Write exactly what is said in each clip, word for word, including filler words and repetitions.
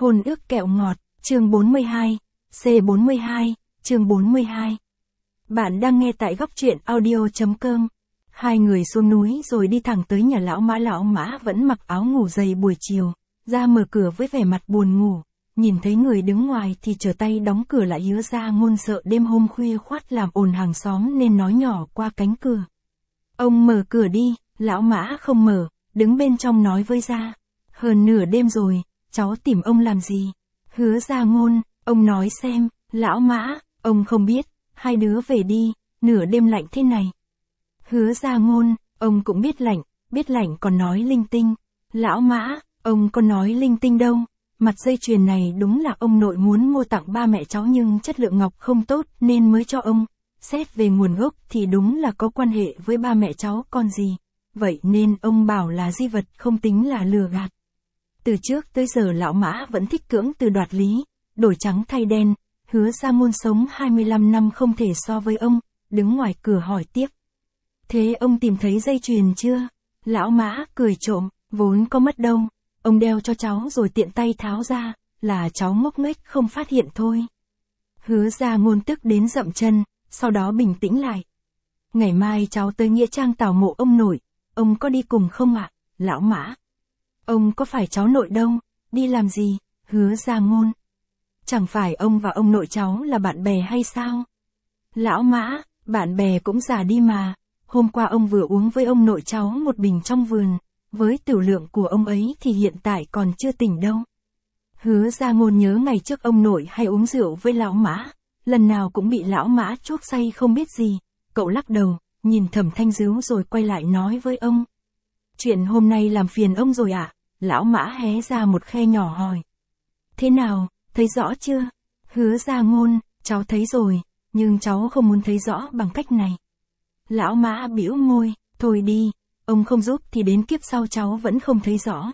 Hôn ước kẹo ngọt, chương bốn mươi hai, C bốn mươi hai, chương bốn mươi hai. Bạn đang nghe tại góc truyện audio.com. Hai người xuống núi rồi đi thẳng tới nhà lão Mã. Lão Mã vẫn mặc áo ngủ dày buổi chiều, ra mở cửa với vẻ mặt buồn ngủ, nhìn thấy người đứng ngoài thì trở tay đóng cửa lại. Hứa Ra Ngôn sợ đêm hôm khuya khoắt làm ồn hàng xóm nên nói nhỏ qua cánh cửa. Ông mở cửa đi. Lão Mã không mở, đứng bên trong nói với Ra. Hơn nửa đêm rồi, cháu tìm ông làm gì? Hứa Ra Ngôn, ông nói xem. Lão Mã, ông không biết, hai đứa về đi, nửa đêm lạnh thế này. Hứa Ra Ngôn, ông cũng biết lạnh, biết lạnh còn nói linh tinh. Lão Mã, ông có nói linh tinh đâu, mặt dây chuyền này đúng là ông nội muốn mua tặng ba mẹ cháu nhưng chất lượng ngọc không tốt nên mới cho ông. Xét về nguồn gốc thì đúng là có quan hệ với ba mẹ cháu còn gì. Vậy nên ông bảo là di vật không tính là lừa gạt. Từ trước tới giờ lão Mã vẫn thích cưỡng từ đoạt lý, đổi trắng thay đen. Hứa Ra Ngôn sống hai mươi lăm năm không thể so với ông, đứng ngoài cửa hỏi tiếp. Thế ông tìm thấy dây chuyền chưa? Lão Mã cười trộm, vốn có mất đâu, ông đeo cho cháu rồi tiện tay tháo ra, là cháu ngốc nghếch không phát hiện thôi. Hứa Ra Ngôn tức đến dậm chân, sau đó bình tĩnh lại. Ngày mai cháu tới nghĩa trang tảo mộ ông nội, ông có đi cùng không ạ? Lão Mã. Ông có phải cháu nội đâu, đi làm gì? Hứa Ra Ngôn. Chẳng phải ông và ông nội cháu là bạn bè hay sao? Lão Mã, bạn bè cũng già đi mà, hôm qua ông vừa uống với ông nội cháu một bình trong vườn, với tiểu lượng của ông ấy thì hiện tại còn chưa tỉnh đâu. Hứa Ra Ngôn nhớ ngày trước ông nội hay uống rượu với lão Mã, lần nào cũng bị lão Mã chuốc say không biết gì. Cậu lắc đầu, nhìn Thẩm Thanh Dứu rồi quay lại nói với ông. Chuyện hôm nay làm phiền ông rồi ạ? À? Lão Mã hé ra một khe nhỏ hỏi. Thế nào, thấy rõ chưa? Hứa Ra Ngôn, cháu thấy rồi, nhưng cháu không muốn thấy rõ bằng cách này. Lão Mã bĩu môi, thôi đi, ông không giúp thì đến kiếp sau cháu vẫn không thấy rõ.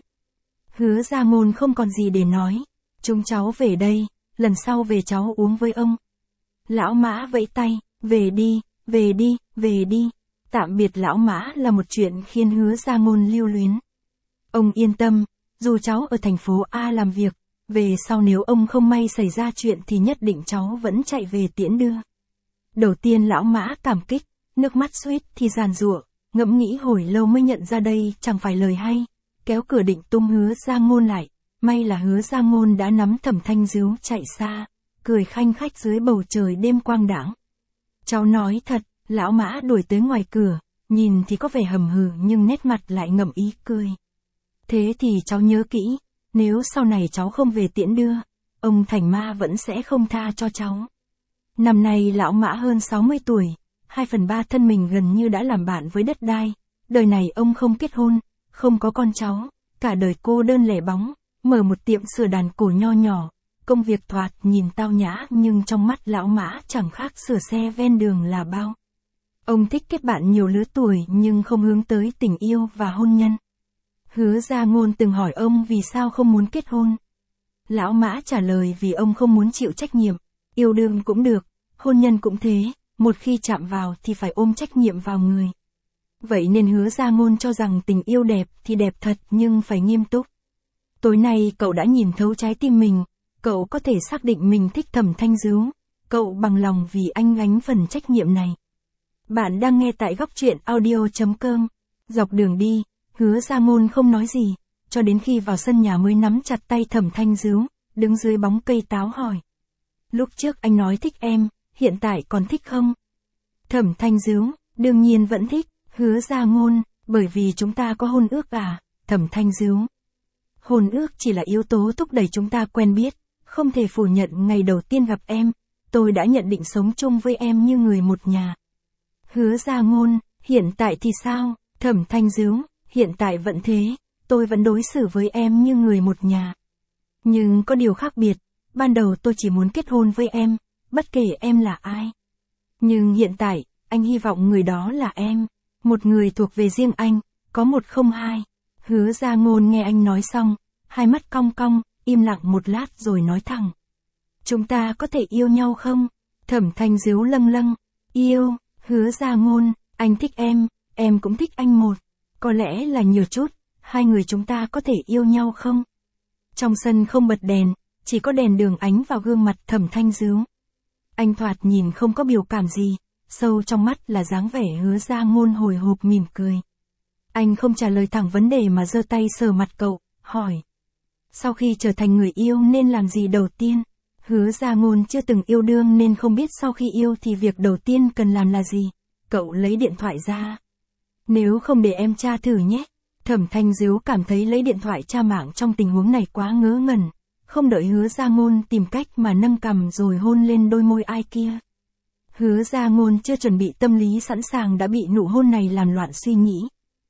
Hứa Ra Ngôn không còn gì để nói, chúng cháu về đây, lần sau về cháu uống với ông. Lão Mã vẫy tay, về đi, về đi, về đi. Tạm biệt lão Mã là một chuyện khiến Hứa Ra Ngôn lưu luyến. Ông yên tâm, dù cháu ở thành phố A làm việc, về sau nếu ông không may xảy ra chuyện thì nhất định cháu vẫn chạy về tiễn đưa. Đầu tiên lão Mã cảm kích, nước mắt suýt thì giàn giụa, ngẫm nghĩ hồi lâu mới nhận ra đây chẳng phải lời hay, kéo cửa định tung Hứa Ra Ngôn lại, may là Hứa Ra Ngôn đã nắm Thẩm Thanh Dứu chạy xa, cười khanh khách dưới bầu trời đêm quang đãng. Cháu nói thật, lão Mã đuổi tới ngoài cửa, nhìn thì có vẻ hầm hừ nhưng nét mặt lại ngậm ý cười. Thế thì cháu nhớ kỹ, nếu sau này cháu không về tiễn đưa, ông Thành Ma vẫn sẽ không tha cho cháu. Năm nay lão Mã hơn sáu mươi tuổi, hai phần ba thân mình gần như đã làm bạn với đất đai. Đời này ông không kết hôn, không có con cháu, cả đời cô đơn lẻ bóng, mở một tiệm sửa đàn cổ nho nhỏ. Công việc thoạt nhìn tao nhã nhưng trong mắt lão Mã chẳng khác sửa xe ven đường là bao. Ông thích kết bạn nhiều lứa tuổi nhưng không hướng tới tình yêu và hôn nhân. Hứa Ra Ngôn từng hỏi ông vì sao không muốn kết hôn. Lão Mã trả lời vì ông không muốn chịu trách nhiệm, yêu đương cũng được, hôn nhân cũng thế, một khi chạm vào thì phải ôm trách nhiệm vào người. Vậy nên Hứa Ra Ngôn cho rằng tình yêu đẹp thì đẹp thật nhưng phải nghiêm túc. Tối nay cậu đã nhìn thấu trái tim mình, cậu có thể xác định mình thích Thẩm Thanh Dứu, cậu bằng lòng vì anh gánh phần trách nhiệm này. Bạn đang nghe tại góc truyện audio.com. Dọc đường đi, Hứa Ra Ngôn không nói gì, cho đến khi vào sân nhà mới nắm chặt tay Thẩm Thanh Dứu, đứng dưới bóng cây táo hỏi. Lúc trước anh nói thích em, hiện tại còn thích không? Thẩm Thanh Dứu, đương nhiên vẫn thích. Hứa Ra Ngôn, bởi vì chúng ta có hôn ước à? Thẩm Thanh Dứu. Hôn ước chỉ là yếu tố thúc đẩy chúng ta quen biết, không thể phủ nhận ngày đầu tiên gặp em, tôi đã nhận định sống chung với em như người một nhà. Hứa Ra Ngôn, hiện tại thì sao? Thẩm Thanh Dứu, hiện tại vẫn thế, tôi vẫn đối xử với em như người một nhà. Nhưng có điều khác biệt, ban đầu tôi chỉ muốn kết hôn với em, bất kể em là ai. Nhưng hiện tại, anh hy vọng người đó là em, một người thuộc về riêng anh, có một không hai. Hứa Ra Ngôn nghe anh nói xong, hai mắt cong cong, im lặng một lát rồi nói thẳng. Chúng ta có thể yêu nhau không? Thẩm Thanh Dứu lâng lâng, yêu. Hứa Ra Ngôn, anh thích em, em cũng thích anh một. Có lẽ là nhiều chút, hai người chúng ta có thể yêu nhau không? Trong sân không bật đèn, chỉ có đèn đường ánh vào gương mặt Thẩm Thanh Dứu. Anh thoạt nhìn không có biểu cảm gì, sâu trong mắt là dáng vẻ Hứa Gia Ngôn hồi hộp mỉm cười. Anh không trả lời thẳng vấn đề mà giơ tay sờ mặt cậu, hỏi. Sau khi trở thành người yêu nên làm gì đầu tiên? Hứa Gia Ngôn chưa từng yêu đương nên không biết sau khi yêu thì việc đầu tiên cần làm là gì. Cậu lấy điện thoại ra. Nếu không để em tra thử nhé. Thẩm Thanh Dứu cảm thấy lấy điện thoại tra mạng trong tình huống này quá ngớ ngẩn. Không đợi Hứa Gia Ngôn tìm cách mà nâng cằm rồi hôn lên đôi môi ai kia. Hứa Gia Ngôn chưa chuẩn bị tâm lý sẵn sàng đã bị nụ hôn này làm loạn suy nghĩ.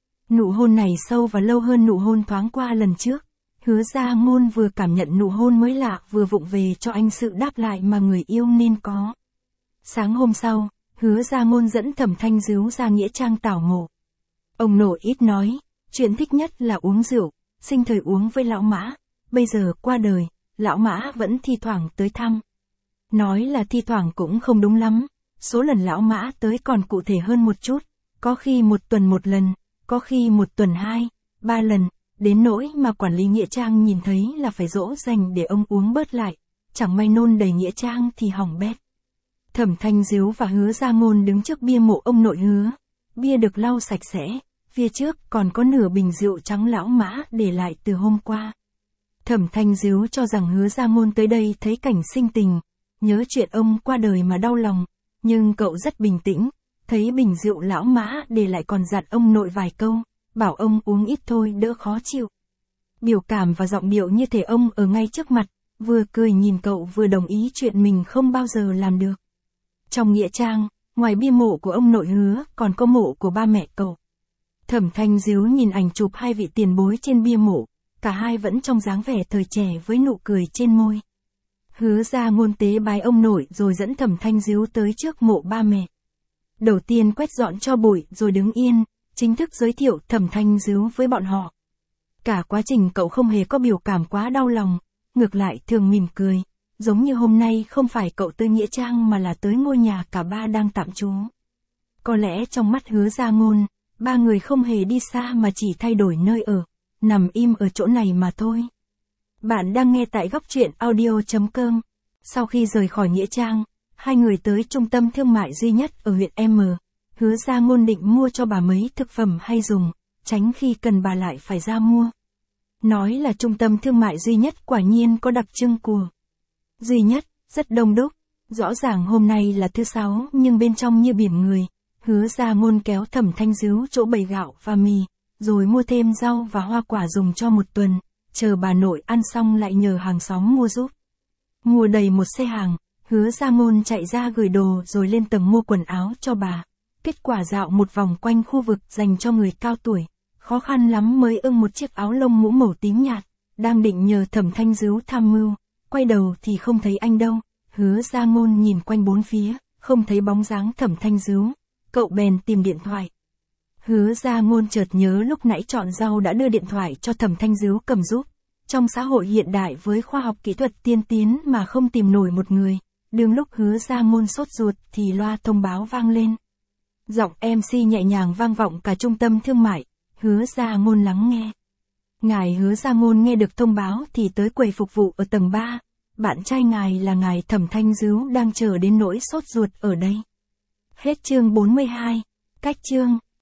Nụ hôn này sâu và lâu hơn nụ hôn thoáng qua lần trước. Hứa Gia Ngôn vừa cảm nhận nụ hôn mới lạ vừa vụng về cho anh sự đáp lại mà người yêu nên có. Sáng hôm sau, Hứa Gia Ngôn dẫn Thẩm Thanh Dứu ra nghĩa trang tảo mộ. Ông nội ít nói, chuyện thích nhất là uống rượu, sinh thời uống với lão Mã, bây giờ qua đời, lão Mã vẫn thi thoảng tới thăm. Nói là thi thoảng cũng không đúng lắm, số lần lão Mã tới còn cụ thể hơn một chút, có khi một tuần một lần, có khi một tuần hai, ba lần, đến nỗi mà quản lý nghĩa trang nhìn thấy là phải dỗ dành để ông uống bớt lại, chẳng may nôn đầy nghĩa trang thì hỏng bét. Thẩm Thanh Dứu và Hứa Gia Ngôn đứng trước bia mộ ông nội Hứa, bia được lau sạch sẽ, phía trước còn có nửa bình rượu trắng lão Mã để lại từ hôm qua. Thẩm Thanh Dứu cho rằng Hứa Gia Ngôn tới đây thấy cảnh sinh tình, nhớ chuyện ông qua đời mà đau lòng, nhưng cậu rất bình tĩnh, thấy bình rượu lão Mã để lại còn dặn ông nội vài câu, bảo ông uống ít thôi đỡ khó chịu. Biểu cảm và giọng điệu như thể ông ở ngay trước mặt, vừa cười nhìn cậu vừa đồng ý chuyện mình không bao giờ làm được. Trong nghĩa trang, ngoài bia mộ của ông nội Hứa, còn có mộ của ba mẹ cậu. Thẩm Thanh Dứu nhìn ảnh chụp hai vị tiền bối trên bia mộ, cả hai vẫn trong dáng vẻ thời trẻ với nụ cười trên môi. Hứa Gia Ngôn tế bái ông nội rồi dẫn Thẩm Thanh Dứu tới trước mộ ba mẹ. Đầu tiên quét dọn cho bụi rồi đứng yên, chính thức giới thiệu Thẩm Thanh Dứu với bọn họ. Cả quá trình cậu không hề có biểu cảm quá đau lòng, ngược lại thường mỉm cười, giống như hôm nay không phải cậu tới nghĩa trang mà là tới ngôi nhà cả ba đang tạm trú. Có lẽ trong mắt Hứa Gia Ngôn, ba người không hề đi xa mà chỉ thay đổi nơi ở, nằm im ở chỗ này mà thôi. Bạn đang nghe tại góc truyện audio chấm com. Sau khi rời khỏi nghĩa trang, hai người tới trung tâm thương mại duy nhất ở huyện M. Hứa Gia Ngôn định mua cho bà mấy thực phẩm hay dùng, tránh khi cần bà lại phải ra mua. Nói là trung tâm thương mại duy nhất quả nhiên có đặc trưng của duy nhất, rất đông đúc. Rõ ràng hôm nay là thứ sáu nhưng bên trong như biển người. Hứa Gia Ngôn kéo Thẩm Thanh Dứu chỗ bày gạo và mì, rồi mua thêm rau và hoa quả dùng cho một tuần, chờ bà nội ăn xong lại nhờ hàng xóm mua giúp. Mua đầy một xe hàng, Hứa Gia Ngôn chạy ra gửi đồ rồi lên tầng mua quần áo cho bà. Kết quả dạo một vòng quanh khu vực dành cho người cao tuổi, khó khăn lắm mới ưng một chiếc áo lông mũ màu tím nhạt, đang định nhờ Thẩm Thanh Dứu tham mưu, quay đầu thì không thấy anh đâu. Hứa Gia Ngôn nhìn quanh bốn phía, không thấy bóng dáng Thẩm Thanh Dứu, cậu bèn tìm điện thoại. Hứa Gia Ngôn chợt nhớ lúc nãy chọn rau đã đưa điện thoại cho Thẩm Thanh Dứu cầm giúp. Trong xã hội hiện đại với khoa học kỹ thuật tiên tiến mà không tìm nổi một người, đương lúc Hứa Gia Ngôn sốt ruột thì loa thông báo vang lên. Giọng em xê nhẹ nhàng vang vọng cả trung tâm thương mại, Hứa Gia Ngôn lắng nghe. Ngài Hứa Gia Ngôn nghe được thông báo thì tới quầy phục vụ ở tầng ba, bạn trai ngài là ngài Thẩm Thanh Dứu đang chờ đến nỗi sốt ruột ở đây. Hết chương bốn mươi hai, cách chương.